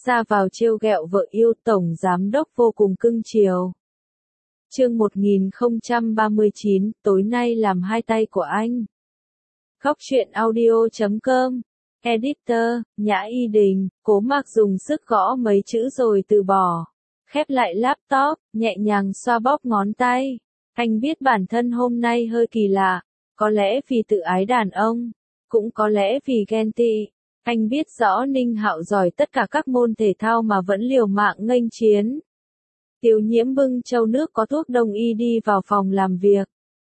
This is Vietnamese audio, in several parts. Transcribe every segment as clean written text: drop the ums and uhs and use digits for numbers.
ra vào trêu ghẹo vợ yêu, tổng giám đốc vô cùng cưng chiều. Chương 1039, tối nay làm hai tay của anh. Góc truyện audio.com. Editor, Nhã Y Đình. Cố Mạc dùng sức gõ mấy chữ rồi từ bỏ. Khép lại laptop, nhẹ nhàng xoa bóp ngón tay. Anh biết bản thân hôm nay hơi kỳ lạ. Có lẽ vì tự ái đàn ông. Cũng có lẽ vì ghen tị. Anh biết rõ Ninh Hạo giỏi tất cả các môn thể thao mà vẫn liều mạng nghênh chiến. Tiêu Nhiễm bưng chậu nước có thuốc đông y đi vào phòng làm việc.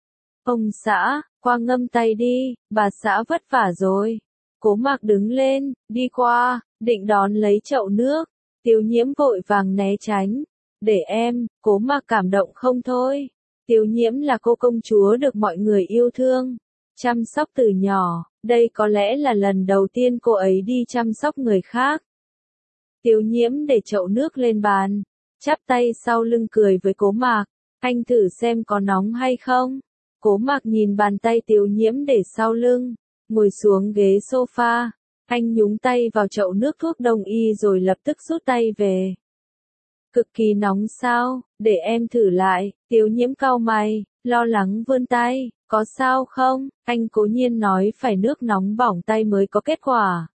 Ông xã, qua ngâm tay đi, bà xã vất vả rồi. Cố Mạc đứng lên, đi qua, định đón lấy chậu nước. Tiêu Nhiễm vội vàng né tránh. Để em, Cố Mạc cảm động không thôi. Tiêu Nhiễm là cô công chúa được mọi người yêu thương, chăm sóc từ nhỏ. Đây có lẽ là lần đầu tiên cô ấy đi chăm sóc người khác. Tiêu Nhiễm để chậu nước lên bàn, chắp tay sau lưng cười với Cố Mạc. Anh thử xem có nóng hay không. Cố Mạc nhìn bàn tay Tiêu Nhiễm để sau lưng, ngồi xuống ghế sofa. Anh nhúng tay vào chậu nước thuốc đông y rồi lập tức rút tay về. Cực kỳ nóng sao, để em thử lại. Tiêu Nhiễm cau mày, lo lắng vươn tay. Có sao không? Anh cố nhiên nói phải nước nóng bỏng tay mới có kết quả.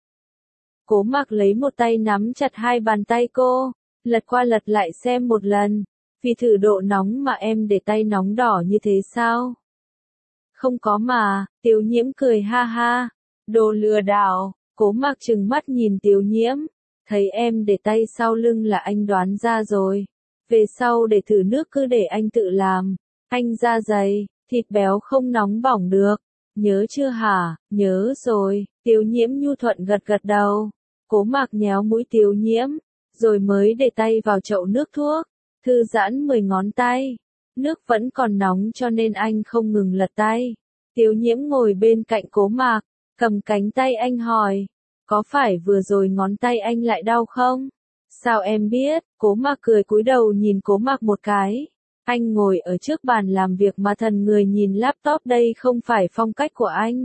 Cố Mạc lấy một tay nắm chặt hai bàn tay cô, lật qua lật lại xem một lần. Vì thử độ nóng mà em để tay nóng đỏ như thế sao? Không có mà. Tiêu Nhiễm cười ha ha. Đồ lừa đảo. Cố Mạc trừng mắt nhìn Tiêu Nhiễm. Thấy em để tay sau lưng là anh đoán ra rồi. Về sau để thử nước cứ để anh tự làm. Anh da dày, thịt béo không nóng bỏng được. Nhớ chưa hả? Nhớ rồi. Tiêu Nhiễm nhu thuận gật gật đầu. Cố Mạc nhéo mũi Tiêu Nhiễm, rồi mới để tay vào chậu nước thuốc. Thư giãn 10 ngón tay. Nước vẫn còn nóng cho nên anh không ngừng lật tay. Tiêu Nhiễm ngồi bên cạnh Cố Mạc, cầm cánh tay anh hỏi. Có phải vừa rồi ngón tay anh lại đau không? Sao em biết? Cố Mạc cười cúi đầu nhìn Cố Mạc một cái. Anh ngồi ở trước bàn làm việc mà thần người nhìn laptop, đây không phải phong cách của anh.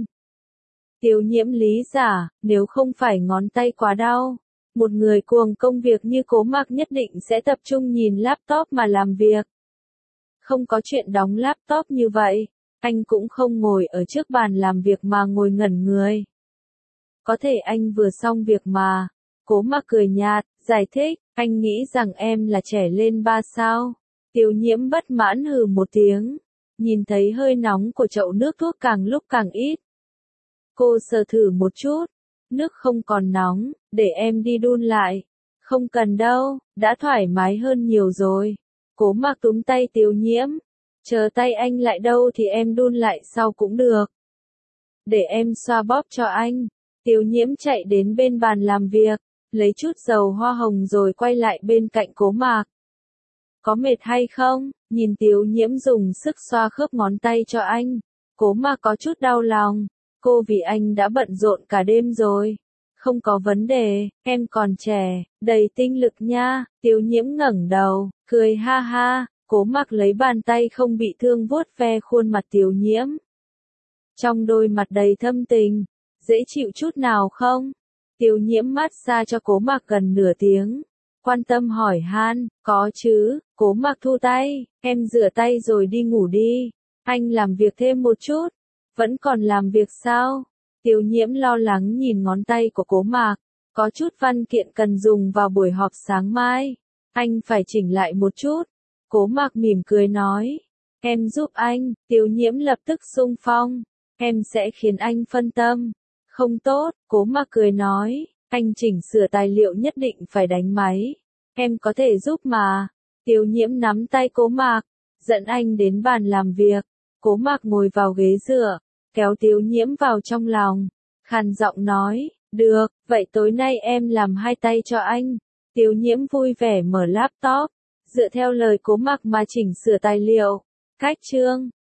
Tiêu Nhiễm lý giả, nếu không phải ngón tay quá đau, một người cuồng công việc như Cố Mạc nhất định sẽ tập trung nhìn laptop mà làm việc. Không có chuyện đóng laptop như vậy, anh cũng không ngồi ở trước bàn làm việc mà ngồi ngẩn người. Có thể anh vừa xong việc mà. Cố Mạc cười nhạt, giải thích, anh nghĩ rằng em là trẻ lên 3 sao. Tiêu Nhiễm bất mãn hừ một tiếng, nhìn thấy hơi nóng của chậu nước thuốc càng lúc càng ít. Cô sờ thử một chút, nước không còn nóng, để em đi đun lại. Không cần đâu, đã thoải mái hơn nhiều rồi. Cố Mạc túm tay Tiêu Nhiễm, chờ tay anh lại đâu thì em đun lại sau cũng được. Để em xoa bóp cho anh. Tiêu Nhiễm chạy đến bên bàn làm việc, lấy chút dầu hoa hồng rồi quay lại bên cạnh Cố Mạc. Có mệt hay không? Nhìn Tiêu Nhiễm dùng sức xoa khớp ngón tay cho anh. Cố Mạc có chút đau lòng. Cô vì anh đã bận rộn cả đêm rồi. Không có vấn đề, em còn trẻ, đầy tinh lực nha. Tiêu Nhiễm ngẩng đầu, cười ha ha. Cố Mạc lấy bàn tay không bị thương vuốt ve khuôn mặt Tiêu Nhiễm. Trong đôi mặt đầy thâm tình. Dễ chịu chút nào không? Tiêu Nhiễm massage cho Cố Mạc gần nửa tiếng. Quan tâm hỏi han, có chứ. Cố Mạc thu tay, em rửa tay rồi đi ngủ đi. Anh làm việc thêm một chút. Vẫn còn làm việc sao? Tiêu Nhiễm lo lắng nhìn ngón tay của Cố Mạc. Có chút văn kiện cần dùng vào buổi họp sáng mai. Anh phải chỉnh lại một chút. Cố Mạc mỉm cười nói. Em giúp anh. Tiêu Nhiễm lập tức xung phong. Em sẽ khiến anh phân tâm. Không tốt. Cố Mạc cười nói. Anh chỉnh sửa tài liệu nhất định phải đánh máy. Em có thể giúp mà. Tiêu Nhiễm nắm tay Cố Mạc, dẫn anh đến bàn làm việc. Cố Mạc ngồi vào ghế dựa, kéo Tiêu Nhiễm vào trong lòng, khàn giọng nói, được, vậy tối nay em làm hai tay cho anh. Tiêu Nhiễm vui vẻ mở laptop, dựa theo lời Cố Mạc mà chỉnh sửa tài liệu. Cách chương